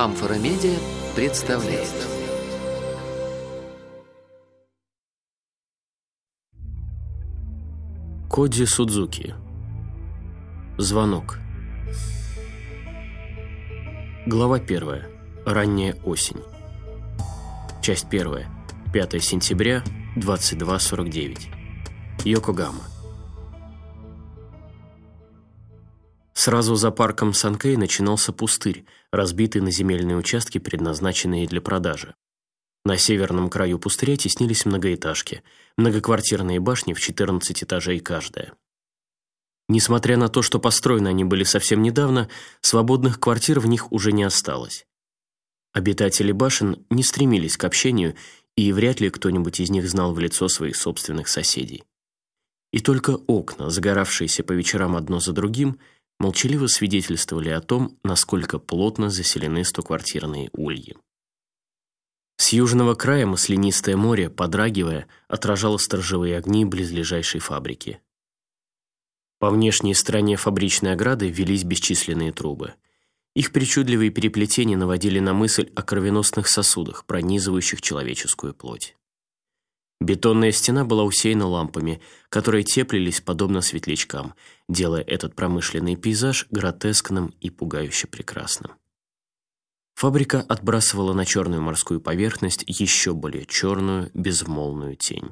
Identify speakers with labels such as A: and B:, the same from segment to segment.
A: Амфора Медиа представляет.
B: Коди Судзуки. Звонок. Глава 1. Ранняя осень. Часть 1. 5 сентября, 22:49. Йокогама. Сразу за парком Санкэй начинался пустырь, разбитый на земельные участки, предназначенные для продажи. На северном краю пустыря теснились многоэтажки, многоквартирные башни в 14 этажей каждая. Несмотря на то, что построены они были совсем недавно, свободных квартир в них уже не осталось. Обитатели башен не стремились к общению, и вряд ли кто-нибудь из них знал в лицо своих собственных соседей. И только окна, загоравшиеся по вечерам одно за другим, молчаливо свидетельствовали о том, насколько плотно заселены стоквартирные ульи. С южного края маслянистое море, подрагивая, отражало сторожевые огни близлежащей фабрики. По внешней стороне фабричной ограды велись бесчисленные трубы. Их причудливые переплетения наводили на мысль о кровеносных сосудах, пронизывающих человеческую плоть. Бетонная стена была усеяна лампами, которые теплились подобно светлячкам, делая этот промышленный пейзаж гротескным и пугающе прекрасным. Фабрика отбрасывала на черную морскую поверхность еще более черную, безмолвную тень.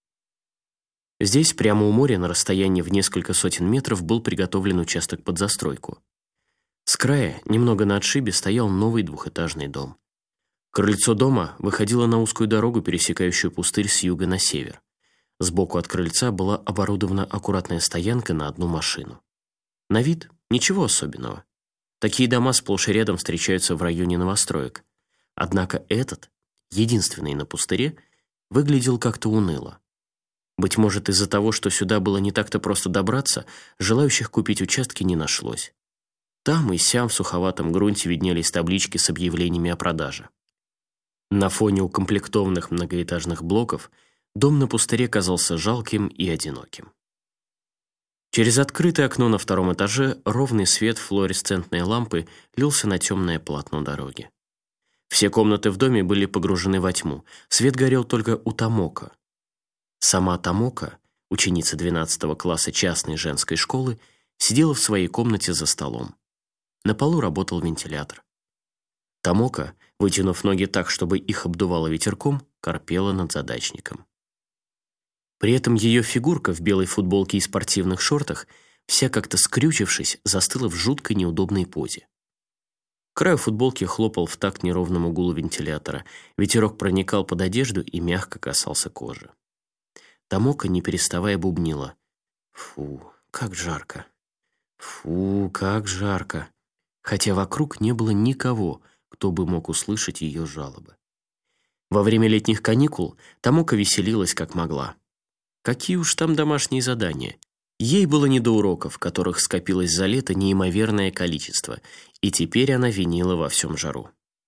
B: Здесь, прямо у моря, на расстоянии в несколько сотен метров, был приготовлен участок под застройку. С края, немного на отшибе, стоял новый двухэтажный дом. Крыльцо дома выходило на узкую дорогу, пересекающую пустырь с юга на север. Сбоку от крыльца была оборудована аккуратная стоянка на одну машину. На вид ничего особенного. Такие дома сплошь и рядом встречаются в районе новостроек. Однако этот, единственный на пустыре, выглядел как-то уныло. Быть может, из-за того, что сюда было не так-то просто добраться, желающих купить участки не нашлось. Там и сям в суховатом грунте виднелись таблички с объявлениями о продаже. На фоне укомплектованных многоэтажных блоков дом на пустыре казался жалким и одиноким. Через открытое окно на втором этаже ровный свет флуоресцентной лампы лился на темное полотно дороги. Все комнаты в доме были погружены во тьму, свет горел только у Томоко. Сама Томоко, ученица 12 класса частной женской школы, сидела в своей комнате за столом. На полу работал вентилятор. Томоко, вытянув ноги так, чтобы их обдувало ветерком, корпела над задачником. При этом ее фигурка в белой футболке и спортивных шортах, вся как-то скрючившись, застыла в жуткой неудобной позе. Край футболки хлопал в такт неровному гулу вентилятора, ветерок проникал под одежду и мягко касался кожи. Томоко, не переставая, бубнила: «Фу, как жарко! Фу, как жарко!» Хотя вокруг не было никого, кто бы мог услышать ее жалобы. Во время летних каникул Томоко веселилась как могла. Какие уж там домашние задания. Ей было не до уроков, которых скопилось за лето неимоверное количество, и теперь она винила во всем жару.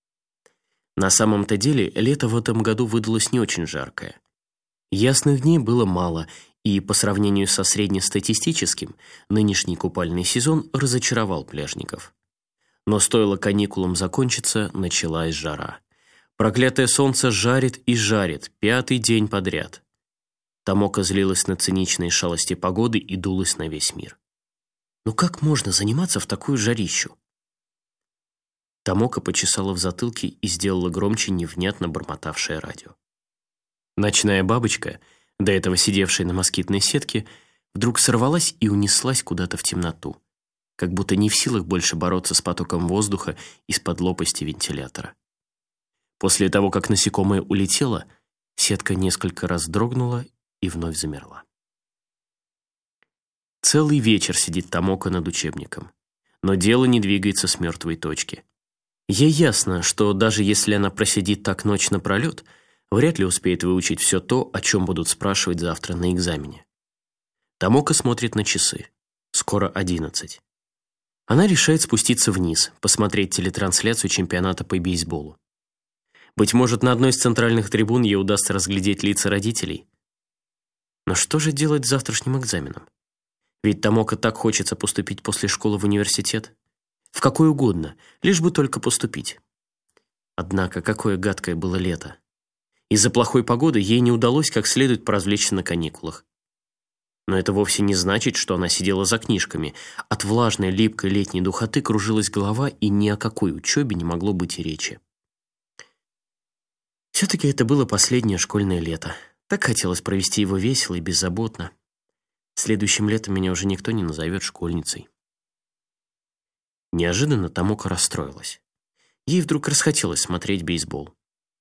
B: На самом-то деле лето в этом году выдалось не очень жаркое. Ясных дней было мало, и по сравнению со среднестатистическим, нынешний купальный сезон разочаровал пляжников. Но стоило каникулам закончиться, началась жара. Проклятое солнце жарит и жарит, 5-й день подряд. Томоко злилась на циничные шалости погоды и дулась на весь мир. Ну как можно заниматься в такую жарищу? Томоко почесала в затылке и сделала громче невнятно бормотавшее радио. Ночная бабочка, до этого сидевшая на москитной сетке, вдруг сорвалась и унеслась куда-то в темноту, как будто не в силах больше бороться с потоком воздуха из-под лопасти вентилятора. После того, как насекомое улетело, сетка несколько раз дрогнула и вновь замерла. Целый вечер сидит Томоко над учебником, но дело не двигается с мертвой точки. Ей ясно, что даже если она просидит так ночь напролет, вряд ли успеет выучить все то, о чем будут спрашивать завтра на экзамене. Томоко смотрит на часы. Скоро 11. Она решает спуститься вниз, посмотреть телетрансляцию чемпионата по бейсболу. Быть может, на одной из центральных трибун ей удастся разглядеть лица родителей. Но что же делать с завтрашним экзаменом? Ведь Томоко так хочется поступить после школы в университет. В какой угодно, лишь бы только поступить. Однако какое гадкое было лето. Из-за плохой погоды ей не удалось как следует поразвлечься на каникулах. Но это вовсе не значит, что она сидела за книжками. От влажной, липкой летней духоты кружилась голова, и ни о какой учебе не могло быть и речи. Все-таки это было последнее школьное лето. Так хотелось провести его весело и беззаботно. Следующим летом меня уже никто не назовет школьницей. Неожиданно Томока расстроилась. Ей вдруг расхотелось смотреть бейсбол.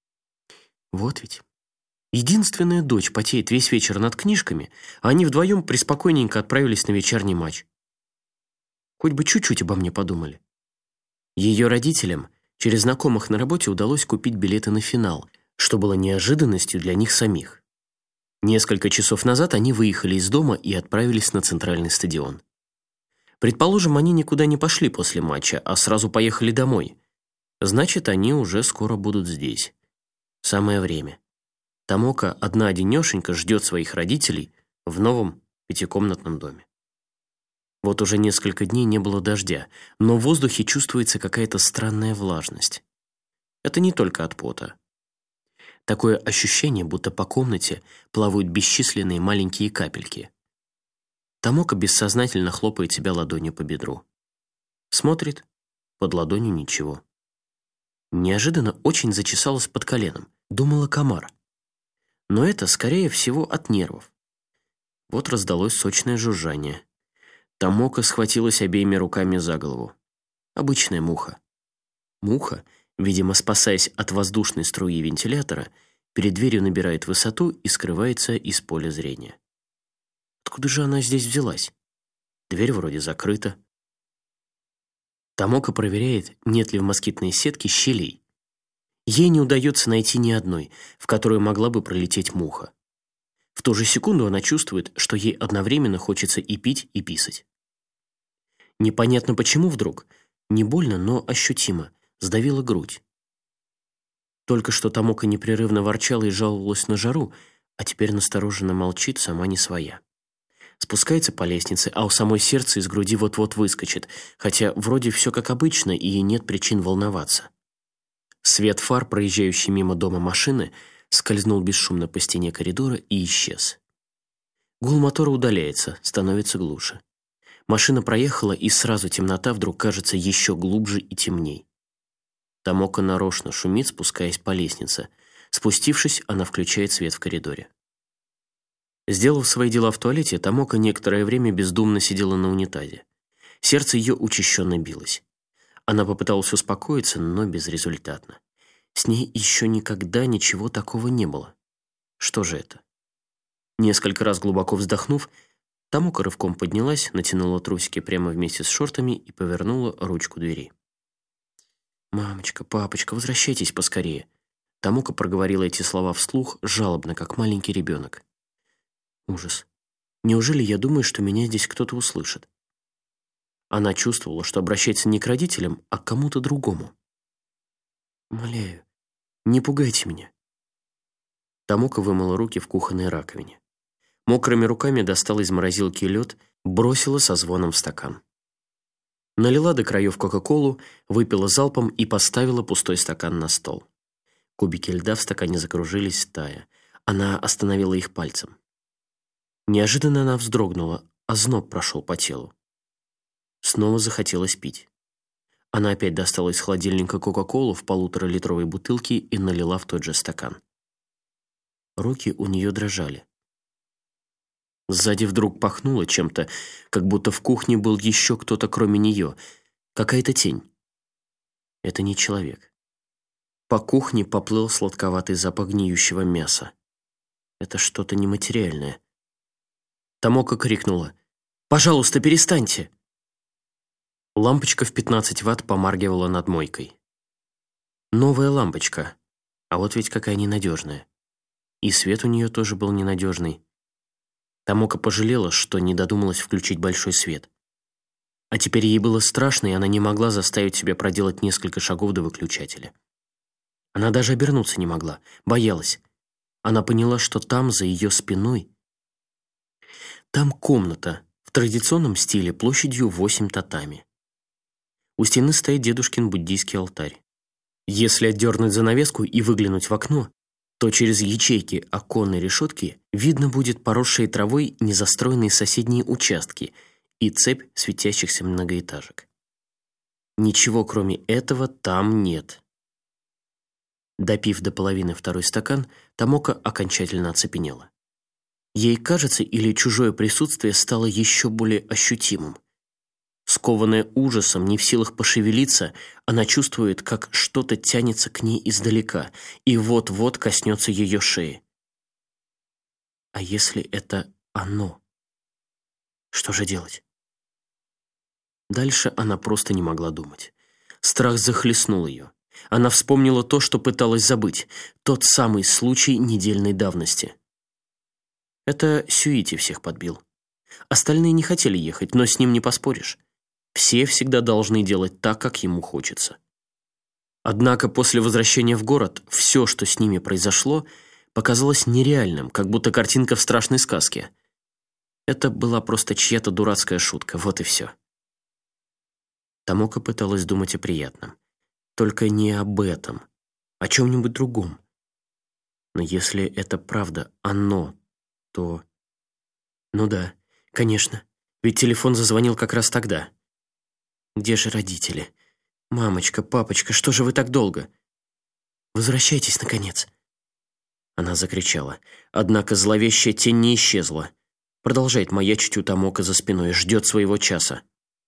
B: Вот ведь. Единственная дочь потеет весь вечер над книжками, а они вдвоем преспокойненько отправились на вечерний матч. Хоть бы чуть-чуть обо мне подумали. Ее родителям через знакомых на работе удалось купить билеты на финал, что было неожиданностью для них самих. Несколько часов назад они выехали из дома и отправились на центральный стадион. Предположим, они никуда не пошли после матча, а сразу поехали домой. Значит, они уже скоро будут здесь. Самое время. Томока одна-одинешенька ждет своих родителей в новом пятикомнатном доме. Вот уже несколько дней не было дождя, но в воздухе чувствуется какая-то странная влажность. Это не только от пота. Такое ощущение, будто по комнате плавают бесчисленные маленькие капельки. Томока бессознательно хлопает себя ладонью по бедру. Смотрит, под ладонью ничего. Неожиданно очень зачесалась под коленом. Думала комар. Но это, скорее всего, от нервов. Вот раздалось сочное жужжание. Томока схватилась обеими руками за голову. Обычная муха. Муха, видимо, спасаясь от воздушной струи вентилятора, перед дверью набирает высоту и скрывается из поля зрения. Откуда же она здесь взялась? Дверь вроде закрыта. Томока проверяет, нет ли в москитной сетке щелей. Ей не удается найти ни одной, в которую могла бы пролететь муха. В ту же секунду она чувствует, что ей одновременно хочется и пить, и писать. Непонятно почему вдруг, не больно, но ощутимо, сдавила грудь. Только что Томока непрерывно ворчала и жаловалась на жару, а теперь настороженно молчит, сама не своя. Спускается по лестнице, а у самой сердце из груди вот-вот выскочит, хотя вроде все как обычно, и нет причин волноваться. Свет фар, проезжающий мимо дома машины, скользнул бесшумно по стене коридора и исчез. Гул мотора удаляется, становится глуше. Машина проехала, и сразу темнота вдруг кажется еще глубже и темней. Томока нарочно шумит, спускаясь по лестнице. Спустившись, она включает свет в коридоре. Сделав свои дела в туалете, Томока некоторое время бездумно сидела на унитазе. Сердце ее учащенно билось. Она попыталась успокоиться, но безрезультатно. С ней еще никогда ничего такого не было. Что же это? Несколько раз глубоко вздохнув, Томока рывком поднялась, натянула трусики прямо вместе с шортами и повернула ручку двери. «Мамочка, папочка, возвращайтесь поскорее!» Томока проговорила эти слова вслух, жалобно, как маленький ребенок. Ужас. Неужели я думаю, что меня здесь кто-то услышит? Она чувствовала, что обращается не к родителям, а к кому-то другому. «Умоляю, не пугайте меня». Томока вымыла руки в кухонной раковине. Мокрыми руками достала из морозилки лед, бросила со звоном в стакан. Налила до краев кока-колу, выпила залпом и поставила пустой стакан на стол. Кубики льда в стакане закружились, тая. Она остановила их пальцем. Неожиданно она вздрогнула, озноб прошел по телу. Снова захотелось пить. Она опять достала из холодильника кока-колу в 1,5-литровой бутылке и налила в тот же стакан. Руки у нее дрожали. Сзади вдруг пахнуло чем-то, как будто в кухне был еще кто-то кроме нее. Какая-то тень. Это не человек. По кухне поплыл сладковатый запах гниющего мяса. Это что-то нематериальное. Томока крикнула: «Пожалуйста, перестаньте!» Лампочка в 15 ватт помаргивала над мойкой. Новая лампочка, а вот ведь какая ненадежная. И свет у нее тоже был ненадежный. Томока пожалела, что не додумалась включить большой свет. А теперь ей было страшно, и она не могла заставить себя проделать несколько шагов до выключателя. Она даже обернуться не могла, боялась. Она поняла, что там, за ее спиной, там комната в традиционном стиле площадью 8 татами. У стены стоит дедушкин буддийский алтарь. Если отдернуть занавеску и выглянуть в окно, то через ячейки оконной решетки видно будет поросшие травой незастроенные соседние участки и цепь светящихся многоэтажек. Ничего, кроме этого, там нет. Допив до половины второй стакан, Томока окончательно оцепенела. Ей кажется, или чужое присутствие стало еще более ощутимым. Скованная ужасом, не в силах пошевелиться, она чувствует, как что-то тянется к ней издалека и вот-вот коснется ее шеи. А если это оно? Что же делать? Дальше она просто не могла думать. Страх захлестнул ее. Она вспомнила то, что пыталась забыть, тот самый случай недельной давности. Это Сюити всех подбил. Остальные не хотели ехать, но с ним не поспоришь. Все всегда должны делать так, как ему хочется. Однако после возвращения в город все, что с ними произошло, показалось нереальным, как будто картинка в страшной сказке. Это была просто чья-то дурацкая шутка, вот и все. Томока пыталась думать о приятном. Только не об этом, о чем-нибудь другом. Но если это правда оно, то... Ну да, конечно, ведь телефон зазвонил как раз тогда. Где же родители? Мамочка, папочка, что же вы так долго? Возвращайтесь, наконец. Она закричала. Однако зловещая тень не исчезла. Продолжает маячить у Томока за спиной, ждет своего часа.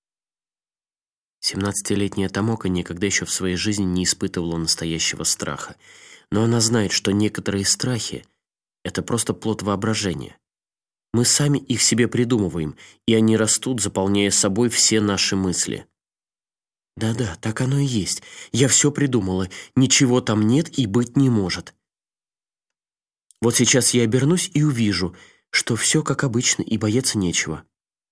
B: 17-летняя Томока никогда еще в своей жизни не испытывала настоящего страха. Но она знает, что некоторые страхи — это просто плод воображения. Мы сами их себе придумываем, и они растут, заполняя собой все наши мысли. Да-да, так оно и есть. Я все придумала. Ничего там нет и быть не может. Вот сейчас я обернусь и увижу, что все как обычно и бояться нечего.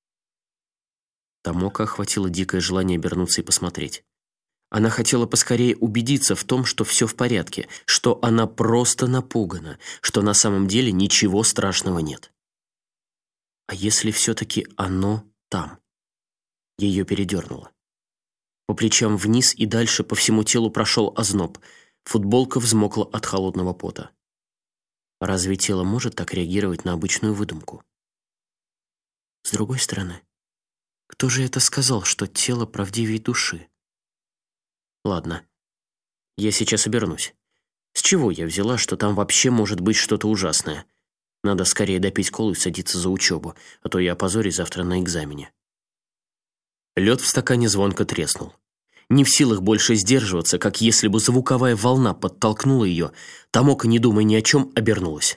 B: Томока охватило дикое желание обернуться и посмотреть. Она хотела поскорее убедиться в том, что все в порядке, что она просто напугана, что на самом деле ничего страшного нет. А если все-таки оно там? Ее передернуло. По плечам вниз и дальше по всему телу прошел озноб. Футболка взмокла от холодного пота. Разве тело может так реагировать на обычную выдумку? С другой стороны, кто же это сказал, что тело правдивее души? Ладно, я сейчас обернусь. С чего я взяла, что там вообще может быть что-то ужасное? Надо скорее допить колу и садиться за учебу, а то я опозорюсь завтра на экзамене. Лед в стакане звонко треснул. Не в силах больше сдерживаться, как если бы звуковая волна подтолкнула ее, Томока, не думая ни о чем, обернулась.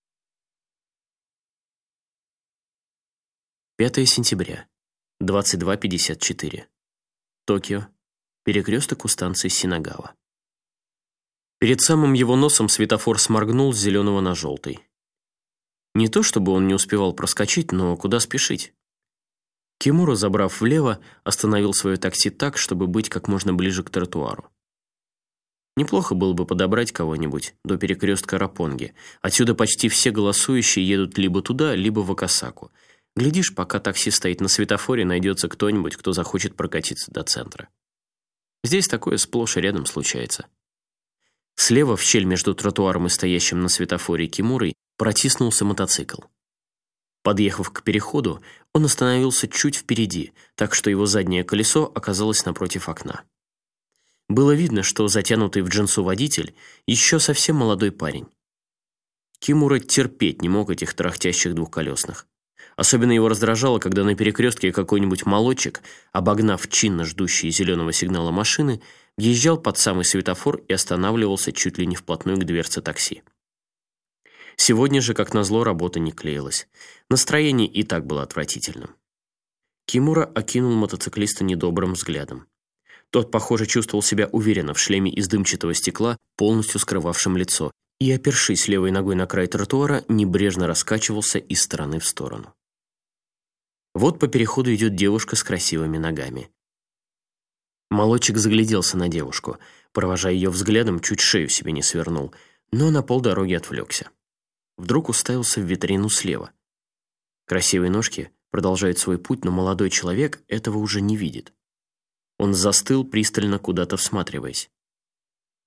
B: 5 сентября, 22:54. Токио. Перекресток у станции Синагава. Перед самым его носом светофор сморгнул с зеленого на желтый. Не то чтобы он не успевал проскочить, но куда спешить? Кимура, забрав влево, остановил свое такси так, чтобы быть как можно ближе к тротуару. Неплохо было бы подобрать кого-нибудь до перекрестка Раппонги. Отсюда почти все голосующие едут либо туда, либо в Акасаку. Глядишь, пока такси стоит на светофоре, найдется кто-нибудь, кто захочет прокатиться до центра. Здесь такое сплошь и рядом случается. Слева, в щель между тротуаром и стоящим на светофоре Кимурой, протиснулся мотоцикл. Подъехав к переходу, он остановился чуть впереди, так что его заднее колесо оказалось напротив окна. Было видно, что затянутый в джинсу водитель еще совсем молодой парень. Кимура терпеть не мог этих тарахтящих двухколесных. Особенно его раздражало, когда на перекрестке какой-нибудь молодчик, обогнав чинно ждущие зеленого сигнала машины, въезжал под самый светофор и останавливался чуть ли не вплотную к дверце такси. Сегодня же, как назло, работа не клеилась. Настроение и так было отвратительным. Кимура окинул мотоциклиста недобрым взглядом. Тот, похоже, чувствовал себя уверенно в шлеме из дымчатого стекла, полностью скрывавшем лицо, и, опершись левой ногой на край тротуара, небрежно раскачивался из стороны в сторону. Вот по переходу идет девушка с красивыми ногами. Молодчик загляделся на девушку, провожая ее взглядом, чуть шею себе не свернул, но на полдороги отвлекся. Вдруг уставился в витрину слева. Красивые ножки продолжают свой путь, но молодой человек этого уже не видит. Он застыл, пристально куда-то всматриваясь.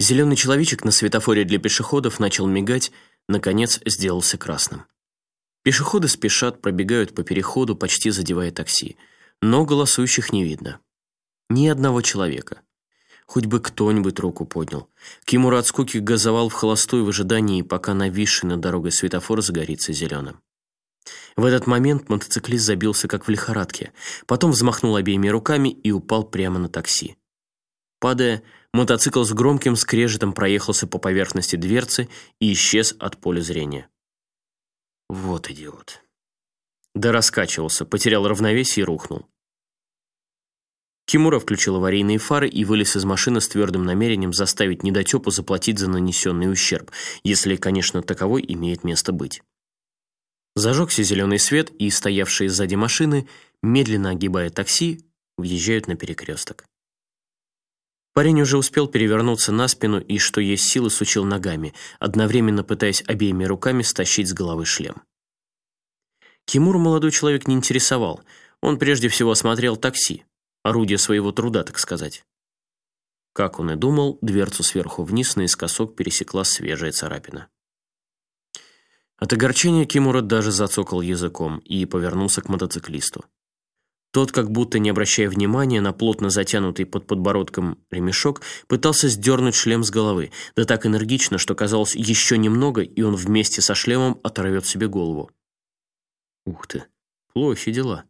B: Зеленый человечек на светофоре для пешеходов начал мигать, наконец сделался красным. Пешеходы спешат, пробегают по переходу, почти задевая такси. Но голосующих не видно. Ни одного человека. Хоть бы кто-нибудь руку поднял. Кимура от скуки газовал в холостую в ожидании, пока нависший над дорогой светофор загорится зеленым. В этот момент мотоциклист забился как в лихорадке, потом взмахнул обеими руками и упал прямо на такси. Падая, мотоцикл с громким скрежетом проехался по поверхности дверцы и исчез от поля зрения. Вот идиот. Да раскачивался, потерял равновесие и рухнул. Кимура включил аварийные фары и вылез из машины с твердым намерением заставить недотепу заплатить за нанесенный ущерб, если, конечно, таковой имеет место быть. Зажегся зеленый свет, и стоявшие сзади машины, медленно огибая такси, въезжают на перекресток. Парень уже успел перевернуться на спину и, что есть силы, сучил ногами, одновременно пытаясь обеими руками стащить с головы шлем. Кимуру молодой человек не интересовал, он прежде всего осмотрел такси, орудие своего труда, так сказать. Как он и думал, дверцу сверху вниз наискосок пересекла свежая царапина. От огорчения Кимура даже зацокал языком и повернулся к мотоциклисту. Тот, как будто не обращая внимания на плотно затянутый под подбородком ремешок, пытался сдернуть шлем с головы, да так энергично, что казалось еще немного, и он вместе со шлемом оторвет себе голову. Ух ты, плохи дела.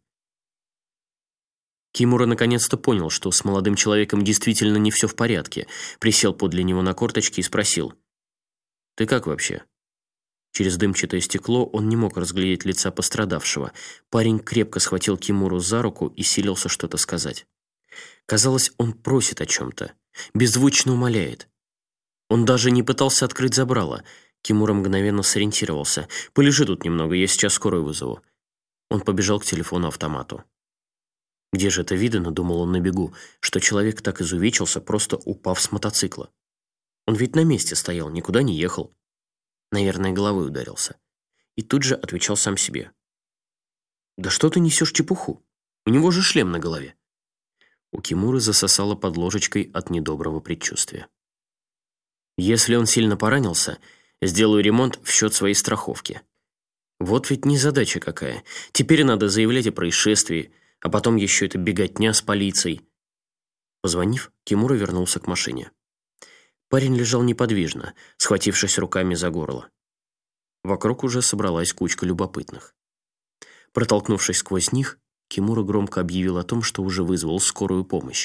B: Кимура наконец-то понял, что с молодым человеком действительно не все в порядке, присел подле него на корточки и спросил: «Ты как вообще?» Через дымчатое стекло он не мог разглядеть лица пострадавшего. Парень крепко схватил Кимуру за руку и силился что-то сказать. Казалось, он просит о чем-то, беззвучно умоляет. Он даже не пытался открыть забрало. Кимура мгновенно сориентировался. «Полежи тут немного, я сейчас скорую вызову». Он побежал к телефону-автомату. Где же это видано, думал он на бегу, что человек так изувечился, просто упав с мотоцикла. Он ведь на месте стоял, никуда не ехал. Наверное, головой ударился. И тут же отвечал сам себе: «Да что ты несешь чепуху? У него же шлем на голове». У Кимуры засосало под ложечкой от недоброго предчувствия. Если он сильно поранился, сделаю ремонт в счет своей страховки. Вот ведь незадача какая. Теперь надо заявлять о происшествии, а потом еще эта беготня с полицией. Позвонив, Кимура вернулся к машине. Парень лежал неподвижно, схватившись руками за горло. Вокруг уже собралась кучка любопытных. Протолкнувшись сквозь них, Кимура громко объявил о том, что уже вызвал скорую помощь.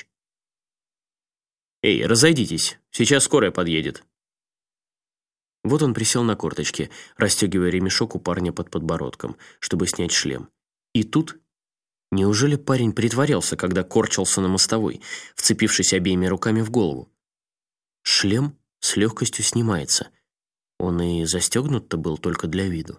B: «Эй, разойдитесь, сейчас скорая подъедет». Вот он присел на корточки, расстегивая ремешок у парня под подбородком, чтобы снять шлем. И тут... Неужели парень притворялся, когда корчился на мостовой, вцепившись обеими руками в голову? Шлем с легкостью снимается. Он и застегнут-то был только для виду.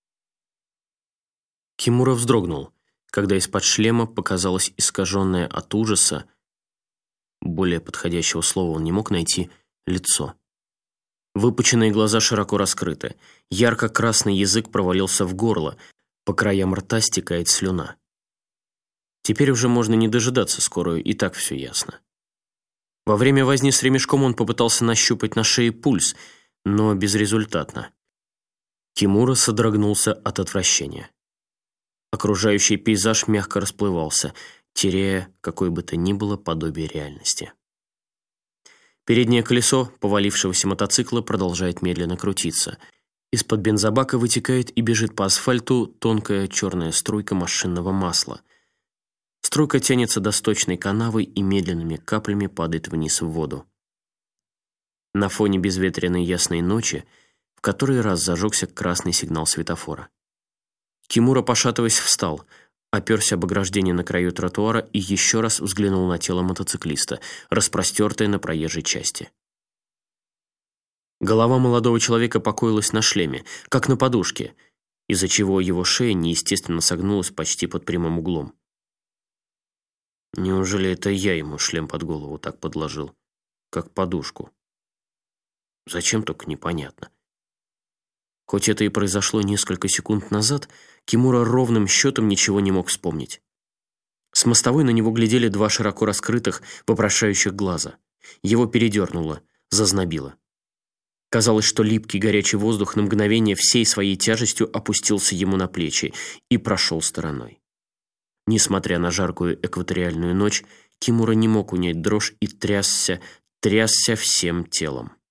B: Кимура вздрогнул, когда из-под шлема показалось искаженное от ужаса, более подходящего слова он не мог найти, лицо. Выпученные глаза широко раскрыты, ярко-красный язык провалился в горло, по краям рта стекает слюна. Теперь уже можно не дожидаться скорую, и так все ясно. Во время возни с ремешком он попытался нащупать на шее пульс, но безрезультатно. Кимура содрогнулся от отвращения. Окружающий пейзаж мягко расплывался, теряя какое бы то ни было подобие реальности. Переднее колесо повалившегося мотоцикла продолжает медленно крутиться. Из-под бензобака вытекает и бежит по асфальту тонкая черная струйка машинного масла. Струйка тянется до сточной канавы и медленными каплями падает вниз в воду. На фоне безветренной ясной ночи в который раз зажегся красный сигнал светофора. Кимура, пошатываясь, встал, оперся об ограждение на краю тротуара и еще раз взглянул на тело мотоциклиста, распростертое на проезжей части. Голова молодого человека покоилась на шлеме, как на подушке, из-за чего его шея неестественно согнулась почти под прямым углом. Неужели это я ему шлем под голову так подложил, как подушку? Зачем, только непонятно. Хоть это и произошло несколько секунд назад, Кимура ровным счетом ничего не мог вспомнить. С мостовой на него глядели два широко раскрытых, вопрошающих глаза. Его передернуло, зазнобило. Казалось, что липкий горячий воздух на мгновение всей своей тяжестью опустился ему на плечи и прошел стороной. Несмотря на жаркую экваториальную ночь, Кимура не мог унять дрожь и трясся всем телом.